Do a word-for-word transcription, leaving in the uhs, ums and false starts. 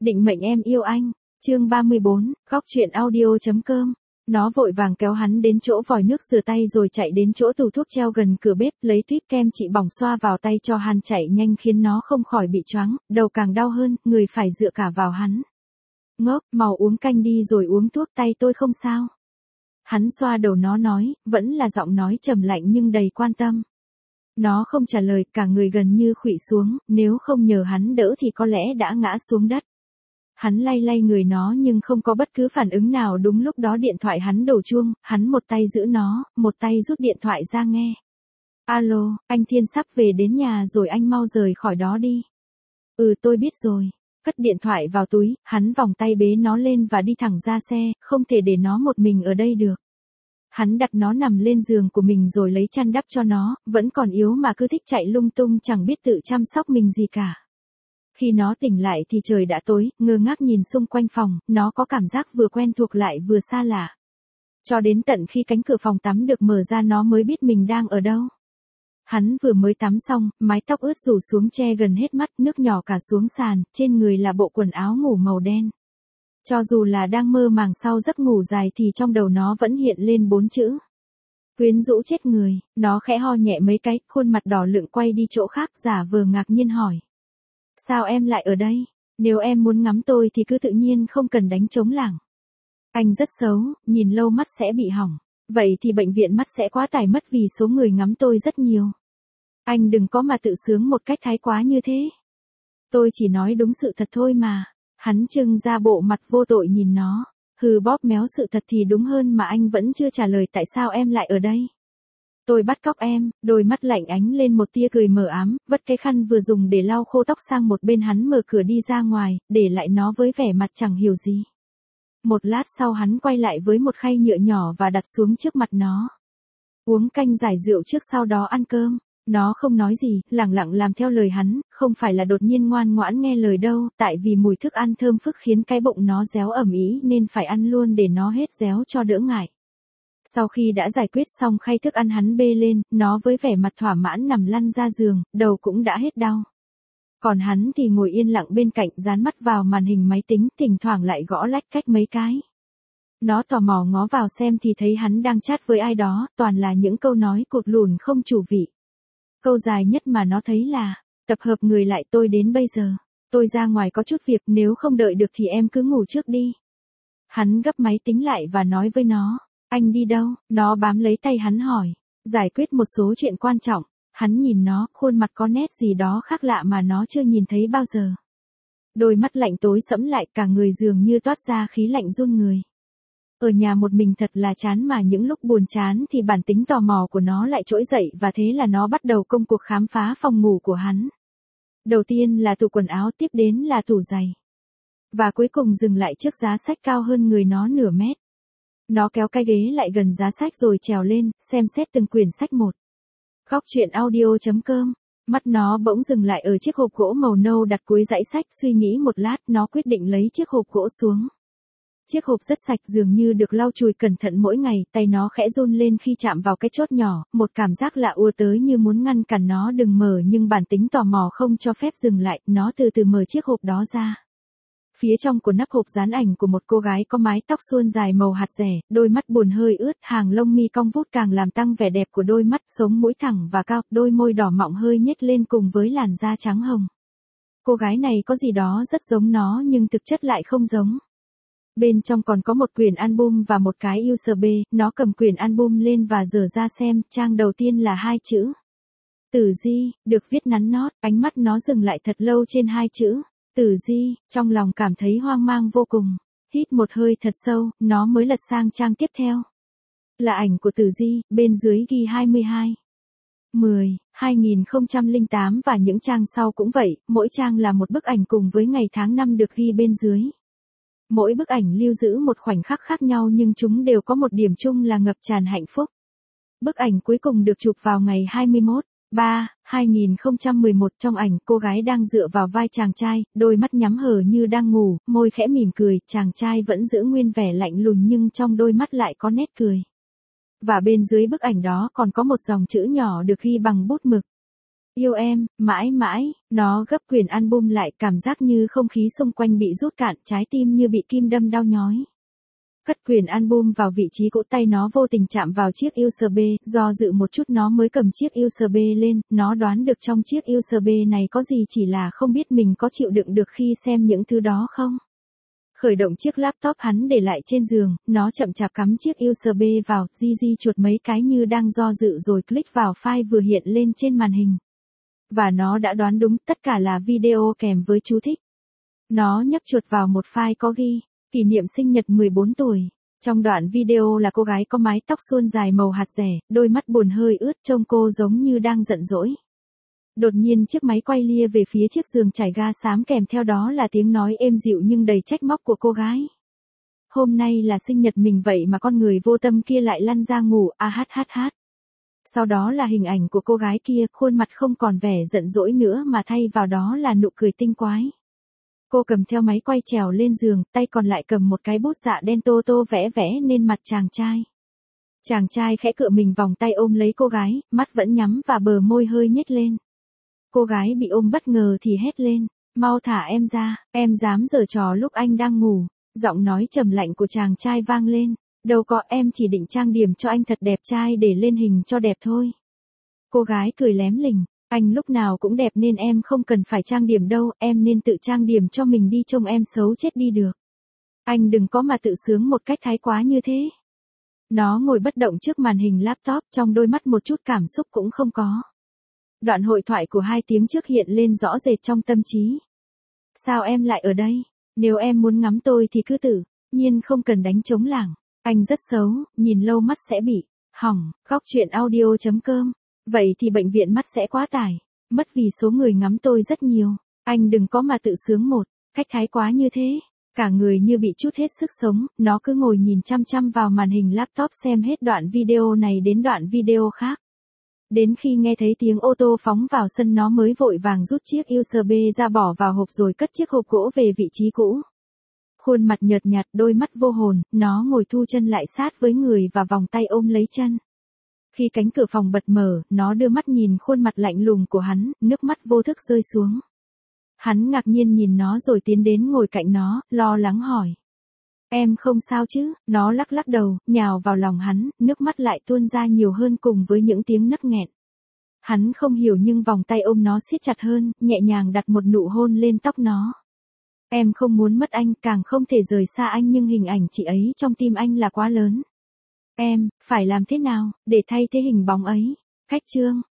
Định mệnh em yêu anh. Chương ba mươi bốn, góc truyện audio.com. Nó vội vàng kéo hắn đến chỗ vòi nước rửa tay rồi chạy đến chỗ tủ thuốc treo gần cửa bếp, lấy tuyếp kem trị bỏng xoa vào tay cho hắn, chạy nhanh khiến nó không khỏi bị choáng, đầu càng đau hơn, người phải dựa cả vào hắn. Ngốc, mau uống canh đi rồi uống thuốc, tay tôi không sao. Hắn xoa đầu nó nói, vẫn là giọng nói trầm lạnh nhưng đầy quan tâm. Nó không trả lời, cả người gần như khuỵu xuống, nếu không nhờ hắn đỡ thì có lẽ đã ngã xuống đất. Hắn lay lay người nó nhưng không có bất cứ phản ứng nào. Đúng lúc đó điện thoại hắn đổ chuông, hắn một tay giữ nó, một tay rút điện thoại ra nghe. Alo, anh Thiên sắp về đến nhà rồi, anh mau rời khỏi đó đi. Ừ, tôi biết rồi. Cất điện thoại vào túi, hắn vòng tay bế nó lên và đi thẳng ra xe, không thể để nó một mình ở đây được. Hắn đặt nó nằm lên giường của mình rồi lấy chăn đắp cho nó, vẫn còn yếu mà cứ thích chạy lung tung, chẳng biết tự chăm sóc mình gì cả. Khi nó tỉnh lại thì trời đã tối, ngơ ngác nhìn xung quanh phòng, nó có cảm giác vừa quen thuộc lại vừa xa lạ. Cho đến tận khi cánh cửa phòng tắm được mở ra nó mới biết mình đang ở đâu. Hắn vừa mới tắm xong, mái tóc ướt rủ xuống che gần hết mắt, nước nhỏ cả xuống sàn, trên người là bộ quần áo ngủ màu đen. Cho dù là đang mơ màng sau giấc ngủ dài thì trong đầu nó vẫn hiện lên bốn chữ. Quyến rũ chết người. Nó khẽ ho nhẹ mấy cái, khuôn mặt đỏ lựng quay đi chỗ khác, giả vờ ngạc nhiên hỏi. Sao em lại ở đây? Nếu em muốn ngắm tôi thì cứ tự nhiên, không cần đánh trống lảng. Anh rất xấu, nhìn lâu mắt sẽ bị hỏng. Vậy thì bệnh viện mắt sẽ quá tải mất vì số người ngắm tôi rất nhiều. Anh đừng có mà tự sướng một cách thái quá như thế. Tôi chỉ nói đúng sự thật thôi mà. Hắn trưng ra bộ mặt vô tội nhìn nó. Hừ, bóp méo sự thật thì đúng hơn mà anh vẫn chưa trả lời tại sao em lại ở đây. Tôi bắt cóc em. Đôi mắt lạnh ánh lên một tia cười mờ ám, vất cái khăn vừa dùng để lau khô tóc sang một bên, hắn mở cửa đi ra ngoài, để lại nó với vẻ mặt chẳng hiểu gì. Một lát sau hắn quay lại với một khay nhựa nhỏ và đặt xuống trước mặt nó. Uống canh giải rượu trước, sau đó ăn cơm. Nó không nói gì, lẳng lặng làm theo lời hắn, không phải là đột nhiên ngoan ngoãn nghe lời đâu, tại vì mùi thức ăn thơm phức khiến cái bụng nó réo ẩm ý nên phải ăn luôn để nó hết réo cho đỡ ngại. Sau khi đã giải quyết xong khay thức ăn, hắn bê lên, nó với vẻ mặt thỏa mãn nằm lăn ra giường, đầu cũng đã hết đau. Còn hắn thì ngồi yên lặng bên cạnh, dán mắt vào màn hình máy tính, thỉnh thoảng lại gõ lách cách mấy cái. Nó tò mò ngó vào xem thì thấy hắn đang chat với ai đó, toàn là những câu nói cụt lùn không chủ vị. Câu dài nhất mà nó thấy là, tập hợp người lại, tôi đến bây giờ. Tôi ra ngoài có chút việc, nếu không đợi được thì em cứ ngủ trước đi. Hắn gấp máy tính lại và nói với nó, anh đi đâu? Nó bám lấy tay hắn hỏi, giải quyết một số chuyện quan trọng. Hắn nhìn nó, khuôn mặt có nét gì đó khác lạ mà nó chưa nhìn thấy bao giờ. Đôi mắt lạnh tối sẫm lại, cả người dường như toát ra khí lạnh run người. Ở nhà một mình thật là chán, mà những lúc buồn chán thì bản tính tò mò của nó lại trỗi dậy, và thế là nó bắt đầu công cuộc khám phá phòng ngủ của hắn. Đầu tiên là tủ quần áo, tiếp đến là tủ giày. Và cuối cùng dừng lại trước giá sách cao hơn người nó nửa mét. Nó kéo cái ghế lại gần giá sách rồi trèo lên, xem xét từng quyển sách một. Góc truyện audio.com. Mắt nó bỗng dừng lại ở chiếc hộp gỗ màu nâu đặt cuối dãy sách, suy nghĩ một lát, nó quyết định lấy chiếc hộp gỗ xuống. Chiếc hộp rất sạch, dường như được lau chùi cẩn thận mỗi ngày, tay nó khẽ run lên khi chạm vào cái chốt nhỏ, một cảm giác lạ ùa tới như muốn ngăn cản nó đừng mở, nhưng bản tính tò mò không cho phép dừng lại, nó từ từ mở chiếc hộp đó ra. Phía trong của nắp hộp dán ảnh của một cô gái có mái tóc suôn dài màu hạt dẻ, đôi mắt buồn hơi ướt, hàng lông mi cong vút càng làm tăng vẻ đẹp của đôi mắt, sống mũi thẳng và cao, đôi môi đỏ mọng hơi nhếch lên cùng với làn da trắng hồng. Cô gái này có gì đó rất giống nó nhưng thực chất lại không giống. Bên trong còn có một quyển album và một cái u ét bê, nó cầm quyển album lên và dở ra xem, trang đầu tiên là hai chữ. Tử Di, được viết nắn nót, ánh mắt nó dừng lại thật lâu trên hai chữ. Tử Di, trong lòng cảm thấy hoang mang vô cùng. Hít một hơi thật sâu, nó mới lật sang trang tiếp theo. Là ảnh của Tử Di, bên dưới ghi hai mươi hai. mười, hai nghìn không trăm lẻ tám và những trang sau cũng vậy, mỗi trang là một bức ảnh cùng với ngày tháng năm được ghi bên dưới. Mỗi bức ảnh lưu giữ một khoảnh khắc khác nhau nhưng chúng đều có một điểm chung là ngập tràn hạnh phúc. Bức ảnh cuối cùng được chụp vào ngày hai mươi mốt, ba, hai nghìn không trăm mười một, trong ảnh cô gái đang dựa vào vai chàng trai, đôi mắt nhắm hờ như đang ngủ, môi khẽ mỉm cười, chàng trai vẫn giữ nguyên vẻ lạnh lùng nhưng trong đôi mắt lại có nét cười. Và bên dưới bức ảnh đó còn có một dòng chữ nhỏ được ghi bằng bút mực. Yêu em, mãi mãi, nó gấp quyển album lại, cảm giác như không khí xung quanh bị rút cạn, trái tim như bị kim đâm đau nhói. Cất quyển album vào vị trí cũ, tay nó vô tình chạm vào chiếc u ét bê, do dự một chút nó mới cầm chiếc u ét bê lên, nó đoán được trong chiếc u ét bê này có gì, chỉ là không biết mình có chịu đựng được khi xem những thứ đó không. Khởi động chiếc laptop hắn để lại trên giường, nó chậm chạp cắm chiếc u ét bê vào, di di chuột mấy cái như đang do dự rồi click vào file vừa hiện lên trên màn hình. Và nó đã đoán đúng, tất cả là video kèm với chú thích. Nó nhấp chuột vào một file có ghi, kỷ niệm sinh nhật mười bốn tuổi. Trong đoạn video là cô gái có mái tóc suôn dài màu hạt dẻ, đôi mắt buồn hơi ướt, trông cô giống như đang giận dỗi. Đột nhiên chiếc máy quay lia về phía chiếc giường trải ga xám, kèm theo đó là tiếng nói êm dịu nhưng đầy trách móc của cô gái. Hôm nay là sinh nhật mình vậy mà con người vô tâm kia lại lăn ra ngủ, a hát hát hát. Sau đó là hình ảnh của cô gái kia, khuôn mặt không còn vẻ giận dỗi nữa mà thay vào đó là nụ cười tinh quái. Cô cầm theo máy quay trèo lên giường, tay còn lại cầm một cái bút dạ đen tô tô vẽ vẽ lên mặt chàng trai. Chàng trai khẽ cựa mình vòng tay ôm lấy cô gái, mắt vẫn nhắm và bờ môi hơi nhếch lên. Cô gái bị ôm bất ngờ thì hét lên, mau thả em ra, em dám giở trò lúc anh đang ngủ. Giọng nói trầm lạnh của chàng trai vang lên, đâu có, em chỉ định trang điểm cho anh thật đẹp trai để lên hình cho đẹp thôi. Cô gái cười lém lỉnh, anh lúc nào cũng đẹp nên em không cần phải trang điểm đâu, em nên tự trang điểm cho mình đi, trông em xấu chết đi được. Anh đừng có mà tự sướng một cách thái quá như thế. Nó ngồi bất động trước màn hình laptop, trong đôi mắt một chút cảm xúc cũng không có. Đoạn hội thoại của hai tiếng trước hiện lên rõ rệt trong tâm trí. Sao em lại ở đây? Nếu em muốn ngắm tôi thì cứ tự nhiên, không cần đánh trống lảng. Anh rất xấu, nhìn lâu mắt sẽ bị hỏng. Góc truyện audio chấm com. Vậy thì bệnh viện mắt sẽ quá tải, mất vì số người ngắm tôi rất nhiều. Anh đừng có mà tự sướng một cách thái quá như thế. Cả người như bị trút hết sức sống, nó cứ ngồi nhìn chăm chăm vào màn hình laptop xem hết đoạn video này đến đoạn video khác. Đến khi nghe thấy tiếng ô tô phóng vào sân nó mới vội vàng rút chiếc u ét bê ra bỏ vào hộp rồi cất chiếc hộp gỗ về vị trí cũ. Khuôn mặt nhợt nhạt, đôi mắt vô hồn, nó ngồi thu chân lại sát với người và vòng tay ôm lấy chân. Khi cánh cửa phòng bật mở, nó đưa mắt nhìn khuôn mặt lạnh lùng của hắn, nước mắt vô thức rơi xuống. Hắn ngạc nhiên nhìn nó rồi tiến đến ngồi cạnh nó, lo lắng hỏi. Em không sao chứ? Nó lắc lắc đầu, nhào vào lòng hắn, nước mắt lại tuôn ra nhiều hơn cùng với những tiếng nấc nghẹn. Hắn không hiểu nhưng vòng tay ôm nó siết chặt hơn, nhẹ nhàng đặt một nụ hôn lên tóc nó. Em không muốn mất anh, càng không thể rời xa anh, nhưng hình ảnh chị ấy trong tim anh là quá lớn. Em, phải làm thế nào, để thay thế hình bóng ấy? Cách chương.